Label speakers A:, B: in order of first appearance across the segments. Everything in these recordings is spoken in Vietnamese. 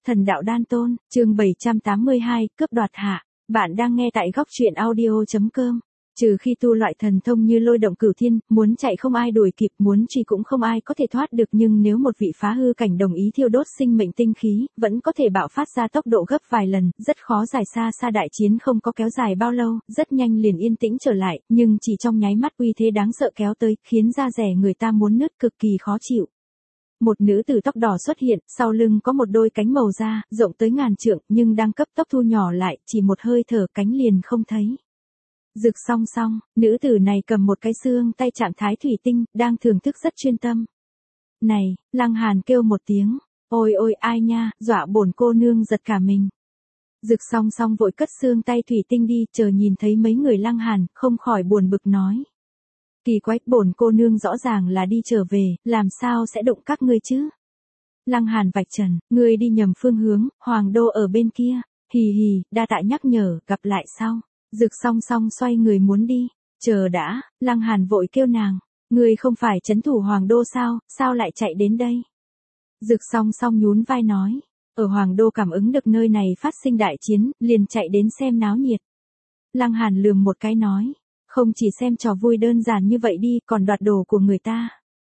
A: Thần đạo đan tôn, chương 782, cướp đoạt hạ. Bạn đang nghe tại góc truyện audio.com. Trừ khi tu loại thần thông như lôi động cửu thiên, muốn chạy không ai đuổi kịp, muốn truy cũng không ai có thể thoát được, nhưng nếu một vị phá hư cảnh đồng ý thiêu đốt sinh mệnh tinh khí, vẫn có thể bạo phát ra tốc độ gấp vài lần, rất khó giải xa đại chiến không có kéo dài bao lâu, rất nhanh liền yên tĩnh trở lại, nhưng chỉ trong nháy mắt uy thế đáng sợ kéo tới, khiến da rẻ người ta muốn nứt, cực kỳ khó chịu. Một nữ tử tóc đỏ xuất hiện, sau lưng có một đôi cánh màu da, rộng tới ngàn trượng, nhưng đang cấp tốc thu nhỏ lại, chỉ một hơi thở cánh liền không thấy. Rực song song, nữ tử này cầm một cái xương tay trạng thái thủy tinh, đang thưởng thức rất chuyên tâm. Này, Lăng Hàn kêu một tiếng, ôi ôi ai nha, dọa bổn cô nương giật cả mình. Rực song song vội cất xương tay thủy tinh đi, chờ nhìn thấy mấy người Lăng Hàn, không khỏi buồn bực nói. Kỳ quái, bổn cô nương rõ ràng là đi trở về, làm sao sẽ đụng các ngươi chứ? Lăng Hàn vạch trần, ngươi đi nhầm phương hướng, Hoàng đô ở bên kia, hì hì, đa tạ nhắc nhở, gặp lại sau. Rực song song xoay người muốn đi, chờ đã, Lăng Hàn vội kêu nàng, ngươi không phải trấn thủ Hoàng đô sao lại chạy đến đây? Rực song song nhún vai nói, ở Hoàng đô cảm ứng được nơi này phát sinh đại chiến, liền chạy đến xem náo nhiệt. Lăng Hàn lườm một cái nói, không chỉ xem trò vui đơn giản như vậy đi, còn đoạt đồ của người ta.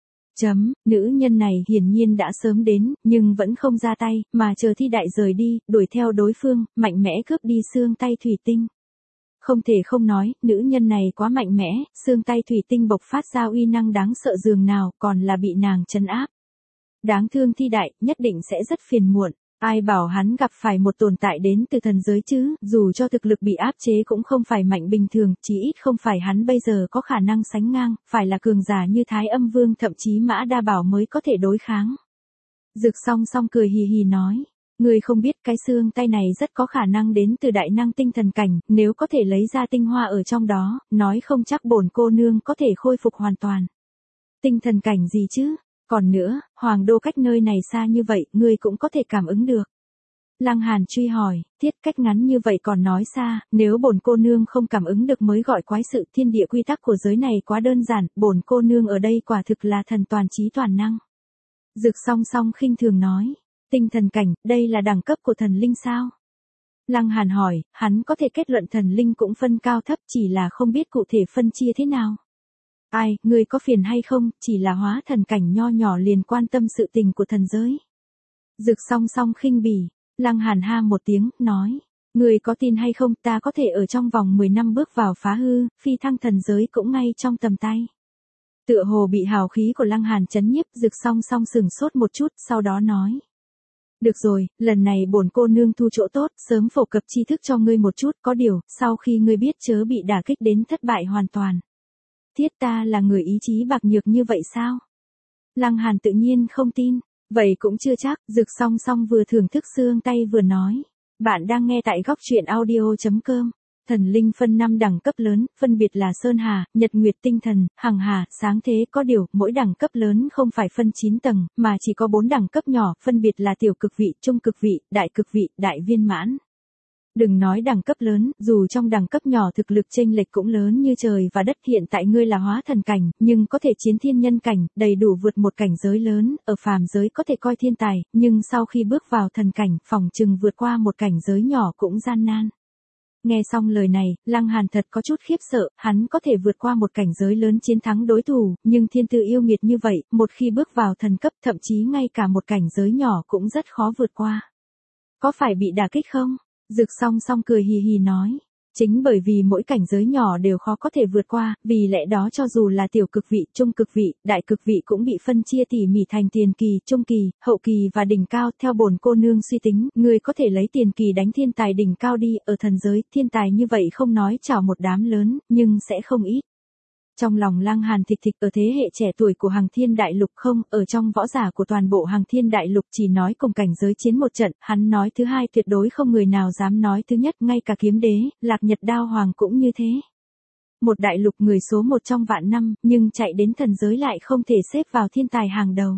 A: Nữ nhân này hiển nhiên đã sớm đến, nhưng vẫn không ra tay, mà chờ thi đại rời đi, đuổi theo đối phương, mạnh mẽ cướp đi xương tay thủy tinh. Không thể không nói, nữ nhân này quá mạnh mẽ, xương tay thủy tinh bộc phát ra uy năng đáng sợ dường nào, còn là bị nàng trấn áp. Đáng thương thi đại, nhất định sẽ rất phiền muộn. Ai bảo hắn gặp phải một tồn tại đến từ thần giới chứ, dù cho thực lực bị áp chế cũng không phải mạnh bình thường, chí ít không phải hắn bây giờ có khả năng sánh ngang, phải là cường giả như Thái Âm Vương thậm chí Mã Đa Bảo mới có thể đối kháng. Rực song song cười hì hì nói, ngươi không biết cái xương tay này rất có khả năng đến từ đại năng tinh thần cảnh, nếu có thể lấy ra tinh hoa ở trong đó, nói không chắc bổn cô nương có thể khôi phục hoàn toàn. Tinh thần cảnh gì chứ? Còn nữa, Hoàng đô cách nơi này xa như vậy, ngươi cũng có thể cảm ứng được. Lăng Hàn truy hỏi, thiết cách ngắn như vậy còn nói xa, nếu bổn cô nương không cảm ứng được mới gọi quái sự, thiên địa quy tắc của giới này quá đơn giản, bổn cô nương ở đây quả thực là thần toàn trí toàn năng. Rực song song khinh thường nói, tinh thần cảnh, đây là đẳng cấp của thần linh sao? Lăng Hàn hỏi, hắn có thể kết luận thần linh cũng phân cao thấp, chỉ là không biết cụ thể phân chia thế nào. Ai, ngươi có phiền hay không, chỉ là hóa thần cảnh nho nhỏ liền quan tâm sự tình của thần giới. Rực song song khinh bỉ, Lăng Hàn ha một tiếng, nói, ngươi có tin hay không, ta có thể ở trong vòng 10 năm bước vào phá hư, phi thăng thần giới cũng ngay trong tầm tay. Tựa hồ bị hào khí của Lăng Hàn chấn nhiếp, Rực song song sừng sốt một chút, sau đó nói. Được rồi, lần này bổn cô nương thu chỗ tốt, sớm phổ cập tri thức cho ngươi một chút, có điều, sau khi ngươi biết chớ bị đả kích đến thất bại hoàn toàn. Thiết ta là người ý chí bạc nhược như vậy sao? Lăng Hàn tự nhiên không tin, vậy cũng chưa chắc, Rực song song vừa thưởng thức xương tay vừa nói. Bạn đang nghe tại góc truyện audio.com. Thần linh phân 5 đẳng cấp lớn, phân biệt là Sơn Hà, Nhật Nguyệt Tinh Thần, Hằng Hà, Sáng Thế, có điều, mỗi đẳng cấp lớn không phải phân 9 tầng, mà chỉ có 4 đẳng cấp nhỏ, phân biệt là tiểu cực vị, trung cực vị, đại cực vị, đại viên mãn. Đừng nói đẳng cấp lớn, dù trong đẳng cấp nhỏ thực lực chênh lệch cũng lớn như trời và đất, hiện tại ngươi là hóa thần cảnh, nhưng có thể chiến thiên nhân cảnh, đầy đủ vượt một cảnh giới lớn, ở phàm giới có thể coi thiên tài, nhưng sau khi bước vào thần cảnh, phỏng chừng vượt qua một cảnh giới nhỏ cũng gian nan. Nghe xong lời này, Lăng Hàn thật có chút khiếp sợ, hắn có thể vượt qua một cảnh giới lớn chiến thắng đối thủ, nhưng thiên tư yêu nghiệt như vậy, một khi bước vào thần cấp, thậm chí ngay cả một cảnh giới nhỏ cũng rất khó vượt qua. Có phải bị đả kích không? Rực song song cười hì hì nói, chính bởi vì mỗi cảnh giới nhỏ đều khó có thể vượt qua, vì lẽ đó cho dù là tiểu cực vị, trung cực vị, đại cực vị cũng bị phân chia tỉ mỉ thành tiền kỳ, trung kỳ, hậu kỳ và đỉnh cao, theo bổn cô nương suy tính, người có thể lấy tiền kỳ đánh thiên tài đỉnh cao đi, ở thần giới, thiên tài như vậy không nói chào một đám lớn, nhưng sẽ không ít. Trong lòng Lăng Hàn thịch thịch, ở thế hệ trẻ tuổi của Hằng Thiên Đại Lục không, ở trong võ giả của toàn bộ Hằng Thiên Đại Lục chỉ nói cùng cảnh giới chiến một trận, hắn nói thứ hai tuyệt đối không người nào dám nói thứ nhất, ngay cả Kiếm Đế, Lạc Nhật Đao Hoàng cũng như thế. Một đại lục người số 1 trong vạn năm, nhưng chạy đến thần giới lại không thể xếp vào thiên tài hàng đầu.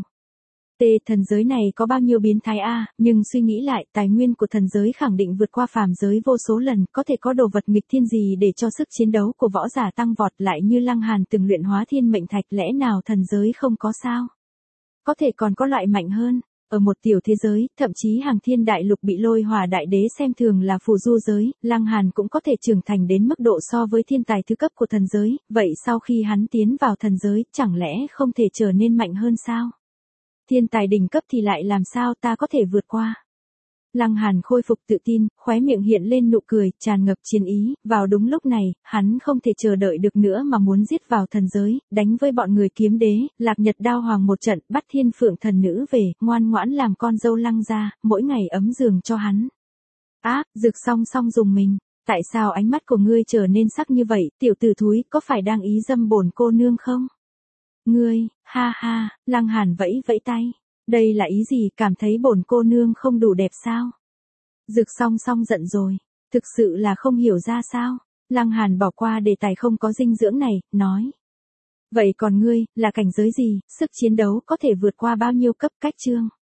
A: Thần giới này có bao nhiêu biến thái a, nhưng suy nghĩ lại, tài nguyên của thần giới khẳng định vượt qua phàm giới vô số lần, có thể có đồ vật nghịch thiên gì để cho sức chiến đấu của võ giả tăng vọt, lại như Lăng Hàn từng luyện hóa thiên mệnh thạch, lẽ nào thần giới không có sao? Có thể còn có loại mạnh hơn. ở một tiểu thế giới, thậm chí hàng thiên đại lục bị lôi hỏa đại đế xem thường là phù du giới, Lăng Hàn cũng có thể trưởng thành đến mức độ so với thiên tài thứ cấp của thần giới, vậy sau khi hắn tiến vào thần giới, chẳng lẽ không thể trở nên mạnh hơn sao? Thiên tài đỉnh cấp thì lại làm sao ta có thể vượt qua? Lăng Hàn khôi phục tự tin, khóe miệng hiện lên nụ cười, tràn ngập chiến ý, vào đúng lúc này, hắn không thể chờ đợi được nữa mà muốn giết vào thần giới, đánh với bọn người kiếm đế, Lạc Nhật Đao Hoàng một trận, bắt Thiên Phượng thần nữ về, ngoan ngoãn làm con dâu Lăng gia, mỗi ngày ấm giường cho hắn. Dực song song dùng mình, tại sao ánh mắt của ngươi trở nên sắc như vậy, tiểu tử thúi, có phải đang ý dâm bổn cô nương không? Ngươi, ha ha, Lăng Hàn vẫy vẫy tay. Đây là ý gì, cảm thấy bổn cô nương không đủ đẹp sao? Dực song song giận rồi, thực sự là không hiểu ra sao? Lăng Hàn bỏ qua đề tài không có dinh dưỡng này, nói. Vậy còn ngươi, là cảnh giới gì, sức chiến đấu có thể vượt qua bao nhiêu cấp cách chương?